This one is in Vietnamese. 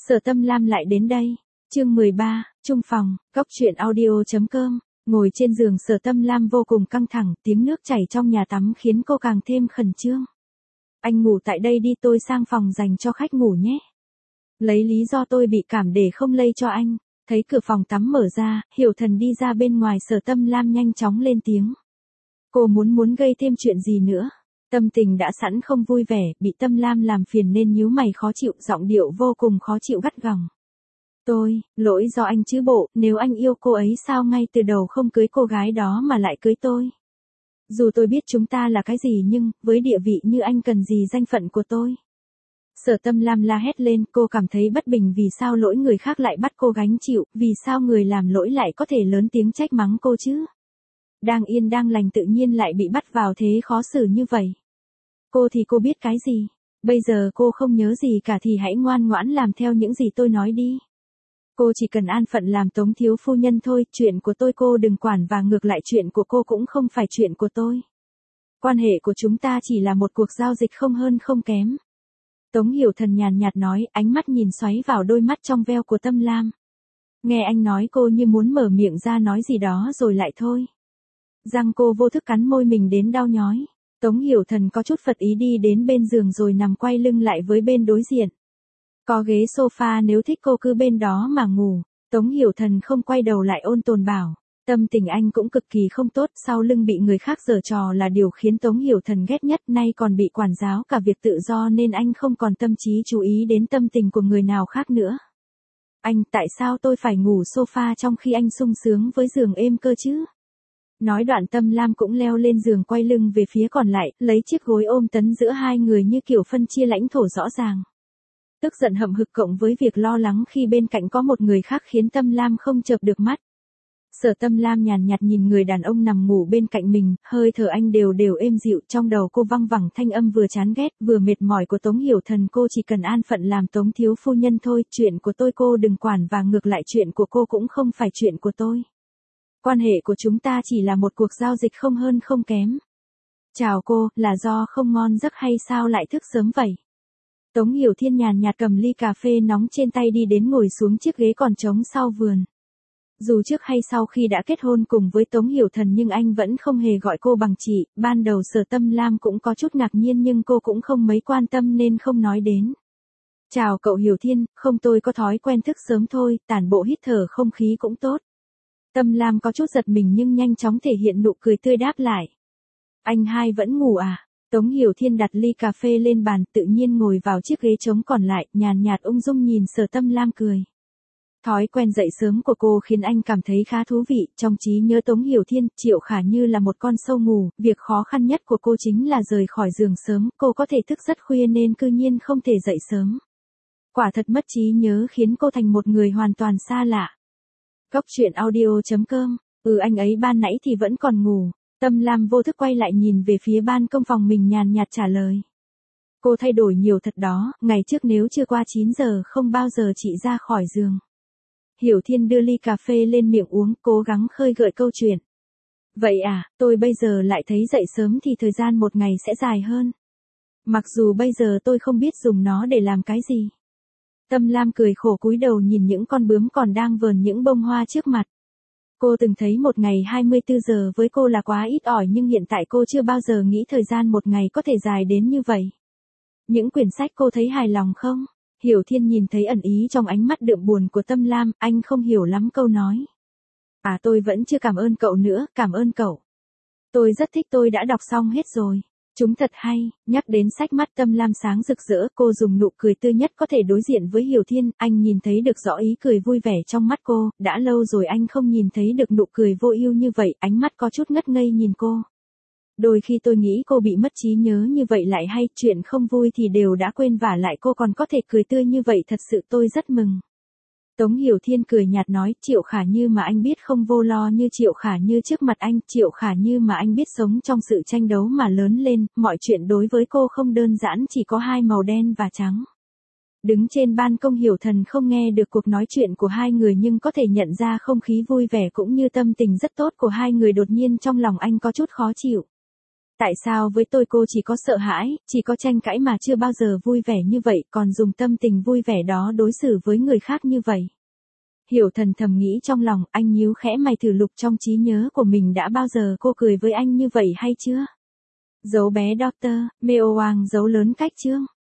Sở Tâm Lam lại đến đây. Chương 13, Chung phòng, Cóc truyện audio.com. Ngồi trên giường Sở Tâm Lam vô cùng căng thẳng, tiếng nước chảy trong nhà tắm khiến cô càng thêm khẩn trương. Anh ngủ tại đây đi, tôi sang phòng dành cho khách ngủ nhé. Lấy lý do tôi bị cảm để không lây cho anh. Thấy cửa phòng tắm mở ra, Hiểu Thần đi ra bên ngoài, Sở Tâm Lam nhanh chóng lên tiếng. Cô muốn gây thêm chuyện gì nữa? Tâm tình đã sẵn không vui vẻ, bị Tâm Lam làm phiền nên nhíu mày khó chịu, giọng điệu vô cùng khó chịu gắt gỏng. Lỗi do anh chứ bộ, nếu anh yêu cô ấy sao ngay từ đầu không cưới cô gái đó mà lại cưới tôi? Dù tôi biết chúng ta là cái gì nhưng, với địa vị như anh cần gì danh phận của tôi? Sở Tâm Lam la hét lên, cô cảm thấy bất bình vì sao lỗi người khác lại bắt cô gánh chịu, vì sao người làm lỗi lại có thể lớn tiếng trách mắng cô chứ? Đang yên đang lành tự nhiên lại bị bắt vào thế khó xử như vậy. Cô biết cái gì? Bây giờ cô không nhớ gì cả thì hãy ngoan ngoãn làm theo những gì tôi nói đi. Cô chỉ cần an phận làm tống thiếu phu nhân thôi, chuyện của tôi cô đừng quản và ngược lại chuyện của cô cũng không phải chuyện của tôi. Quan hệ của chúng ta chỉ là một cuộc giao dịch không hơn không kém. Tống Hiểu Thần nhàn nhạt nói, ánh mắt nhìn xoáy vào đôi mắt trong veo của Tâm Lam. Nghe anh nói cô như muốn mở miệng ra nói gì đó rồi lại thôi. Răng cô vô thức cắn môi mình đến đau nhói. Tống Hiểu Thần có chút phật ý đi đến bên giường rồi nằm quay lưng lại với bên đối diện. Có ghế sofa, nếu thích cô cứ bên đó mà ngủ. Tống Hiểu Thần không quay đầu lại ôn tồn bảo. Tâm tình anh cũng cực kỳ không tốt, sau lưng bị người khác giở trò là điều khiến Tống Hiểu Thần ghét nhất, nay còn bị quản giáo cả việc tự do nên anh không còn tâm trí chú ý đến tâm tình của người nào khác nữa. Anh, tại sao tôi phải ngủ sofa trong khi anh sung sướng với giường êm cơ chứ? Nói đoạn Tâm Lam cũng leo lên giường quay lưng về phía còn lại, lấy chiếc gối ôm tấn giữa hai người như kiểu phân chia lãnh thổ rõ ràng. Tức giận hậm hực cộng với việc lo lắng khi bên cạnh có một người khác khiến Tâm Lam không chợp được mắt. Sở Tâm Lam nhàn nhạt nhìn người đàn ông nằm ngủ bên cạnh mình, hơi thở anh đều đều êm dịu, trong đầu cô văng vẳng thanh âm vừa chán ghét vừa mệt mỏi của Tống Hiểu Thần, cô chỉ cần an phận làm tống thiếu phu nhân thôi, chuyện của tôi cô đừng quản và ngược lại chuyện của cô cũng không phải chuyện của tôi. Quan hệ của chúng ta chỉ là một cuộc giao dịch không hơn không kém. Chào cô, là do không ngon giấc hay sao lại thức sớm vậy? Tống Hiểu Thiên nhàn nhạt cầm ly cà phê nóng trên tay đi đến ngồi xuống chiếc ghế còn trống sau vườn. Dù trước hay sau khi đã kết hôn cùng với Tống Hiểu Thần nhưng anh vẫn không hề gọi cô bằng chị, ban đầu Sở Tâm Lam cũng có chút ngạc nhiên nhưng cô cũng không mấy quan tâm nên không nói đến. Chào cậu Hiểu Thiên, không tôi có thói quen thức sớm thôi, tản bộ hít thở không khí cũng tốt. Tâm Lam có chút giật mình nhưng nhanh chóng thể hiện nụ cười tươi đáp lại. Anh hai vẫn ngủ à? Tống Hiểu Thiên đặt ly cà phê lên bàn tự nhiên ngồi vào chiếc ghế trống còn lại, nhàn nhạt ung dung nhìn Sở Tâm Lam cười. Thói quen dậy sớm của cô khiến anh cảm thấy khá thú vị, trong trí nhớ Tống Hiểu Thiên, Triệu Khả Như là một con sâu ngủ, việc khó khăn nhất của cô chính là rời khỏi giường sớm, cô có thể thức rất khuya nên cư nhiên không thể dậy sớm. Quả thật mất trí nhớ khiến cô thành một người hoàn toàn xa lạ. Cóc truyện audio.com, anh ấy ban nãy thì vẫn còn ngủ. Tâm Lam vô thức quay lại nhìn về phía ban công phòng mình nhàn nhạt trả lời. Cô thay đổi nhiều thật đó, ngày trước nếu chưa qua 9 giờ không bao giờ chị ra khỏi giường. Hiểu Thiên đưa ly cà phê lên miệng uống, cố gắng khơi gợi câu chuyện. Vậy à, tôi bây giờ lại thấy dậy sớm thì thời gian một ngày sẽ dài hơn. Mặc dù bây giờ tôi không biết dùng nó để làm cái gì. Tâm Lam cười khổ cúi đầu nhìn những con bướm còn đang vờn những bông hoa trước mặt. Cô từng thấy một ngày 24 giờ với cô là quá ít ỏi nhưng hiện tại cô chưa bao giờ nghĩ thời gian một ngày có thể dài đến như vậy. Những quyển sách cô thấy hài lòng không? Hiểu Thiên nhìn thấy ẩn ý trong ánh mắt đượm buồn của Tâm Lam, anh không hiểu lắm câu nói. À tôi vẫn chưa cảm ơn cậu nữa, cảm ơn cậu. Tôi rất thích, tôi đã đọc xong hết rồi. Chúng thật hay, nhắc đến sách mắt Tâm Lam sáng rực rỡ, cô dùng nụ cười tươi nhất có thể đối diện với Hiểu Thiên, anh nhìn thấy được rõ ý cười vui vẻ trong mắt cô, đã lâu rồi anh không nhìn thấy được nụ cười vô ưu như vậy, ánh mắt có chút ngất ngây nhìn cô. Đôi khi tôi nghĩ cô bị mất trí nhớ như vậy lại hay, chuyện không vui thì đều đã quên vả lại cô còn có thể cười tươi như vậy, thật sự tôi rất mừng. Tống Hiểu Thiên cười nhạt nói, Triệu Khả Như mà anh biết không vô lo như Triệu Khả Như trước mặt anh, Triệu Khả Như mà anh biết sống trong sự tranh đấu mà lớn lên, mọi chuyện đối với cô không đơn giản chỉ có hai màu đen và trắng. Đứng trên ban công Hiểu Thần không nghe được cuộc nói chuyện của hai người nhưng có thể nhận ra không khí vui vẻ cũng như tâm tình rất tốt của hai người, đột nhiên trong lòng anh có chút khó chịu. Tại sao với tôi cô chỉ có sợ hãi, chỉ có tranh cãi mà chưa bao giờ vui vẻ như vậy, còn dùng tâm tình vui vẻ đó đối xử với người khác như vậy? Hiểu Thần thầm nghĩ trong lòng, anh nhíu khẽ mày thử lục trong trí nhớ của mình đã bao giờ cô cười với anh như vậy hay chưa? Dấu bé Doctor, Meo Wang dấu lớn cách chương.